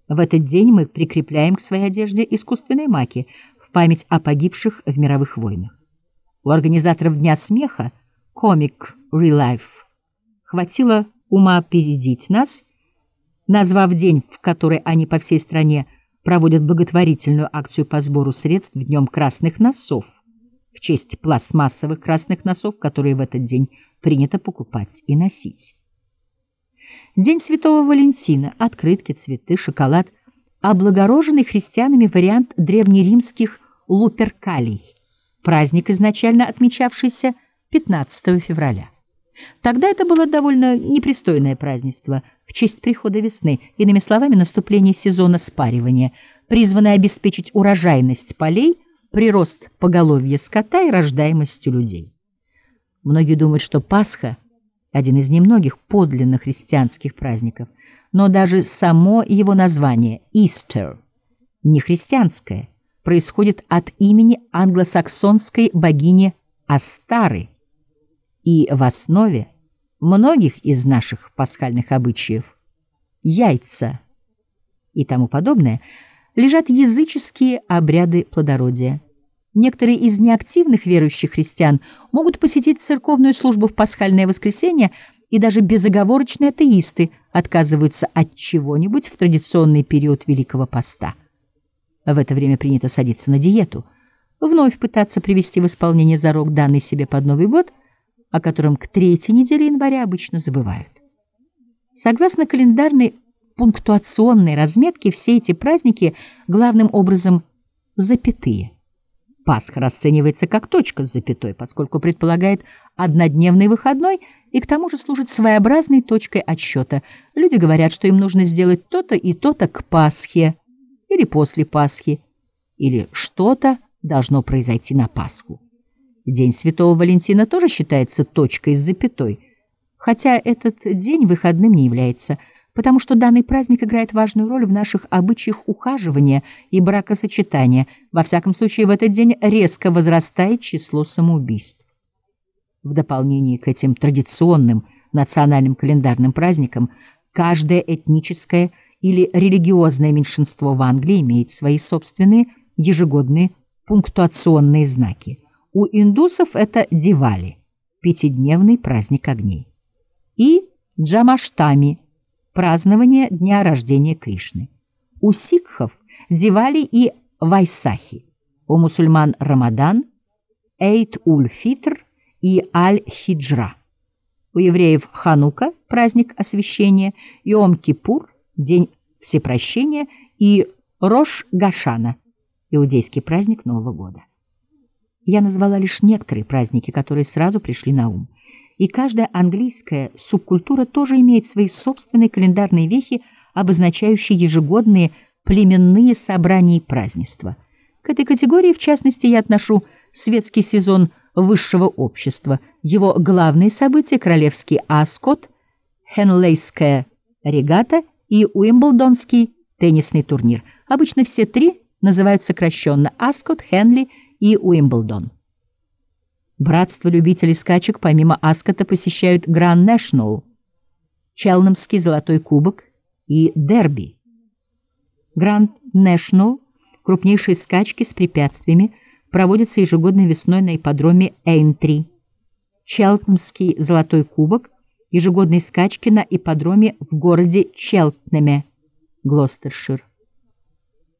В этот день мы прикрепляем к своей одежде искусственные маки в память о погибших в мировых войнах. У организаторов Дня смеха Comic Relief хватило ума опередить нас, назвав день, в который они по всей стране проводят благотворительную акцию по сбору средств Днем красных носов, в честь пластмассовых красных носов, которые в этот день принято покупать и носить. День Святого Валентина, открытки, цветы, шоколад, облагороженный христианами вариант древнеримских Луперкалий, праздник, изначально отмечавшийся 15 февраля. Тогда это было довольно непристойное празднество в честь прихода весны, иными словами, наступления сезона спаривания, призванное обеспечить урожайность полей, прирост поголовья скота и рождаемостью людей. Многие думают, что Пасха – один из немногих подлинно христианских праздников, но даже само его название «Easter» не христианское, происходит от имени англосаксонской богини Астары, и в основе многих из наших пасхальных обычаев яйца и тому подобное лежат языческие обряды плодородия. Некоторые из неактивных верующих христиан могут посетить церковную службу в пасхальное воскресенье, и даже безоговорочные атеисты отказываются от чего-нибудь в традиционный период Великого Поста. В это время принято садиться на диету, вновь пытаться привести в исполнение зарок, данный себе под Новый год, о котором к 3-й неделе января обычно забывают. Согласно календарной пунктуационной разметке, все эти праздники главным образом запятые. Пасха расценивается как точка с запятой, поскольку предполагает однодневный выходной и к тому же служит своеобразной точкой отсчета. Люди говорят, что им нужно сделать то-то и то-то к Пасхе или после Пасхи, или что-то должно произойти на Пасху. День Святого Валентина тоже считается точкой с запятой, хотя этот день выходным не является, потому что данный праздник играет важную роль в наших обычаях ухаживания и бракосочетания. Во всяком случае, в этот день резко возрастает число самоубийств. В дополнение к этим традиционным национальным календарным праздникам, каждое этническое или религиозное меньшинство в Англии имеет свои собственные ежегодные пунктуационные знаки. У индусов это Дивали, пятидневный праздник огней, и Джамаштами, празднование дня рождения Кришны. У сикхов Дивали и Вайсахи, у мусульман Рамадан, Эйд-уль-Фитр и Аль-Хиджра. У евреев Ханука, праздник освящения, Йом-Кипур, день всепрощения, и Рош-Гашана, иудейский праздник Нового года. Я назвала лишь некоторые праздники, которые сразу пришли на ум. И каждая английская субкультура тоже имеет свои собственные календарные вехи, обозначающие ежегодные племенные собрания и празднества. К этой категории, в частности, я отношу светский сезон высшего общества, его главные события — королевский Аскот, Хенлейская регата и Уимблдонский теннисный турнир. Обычно все три называют сокращенно Аскот, Хенли и Уимблдон. Братство любителей скачек помимо Аскота посещают Гранд Нэшнл, Челнемский золотой кубок и Дерби. Гранд Нэшнл, крупнейшие скачки с препятствиями, проводятся ежегодно весной на ипподроме Эйнтри. Челтнемский золотой кубок, ежегодные скачки на ипподроме в городе Челтнеме, Глостершир.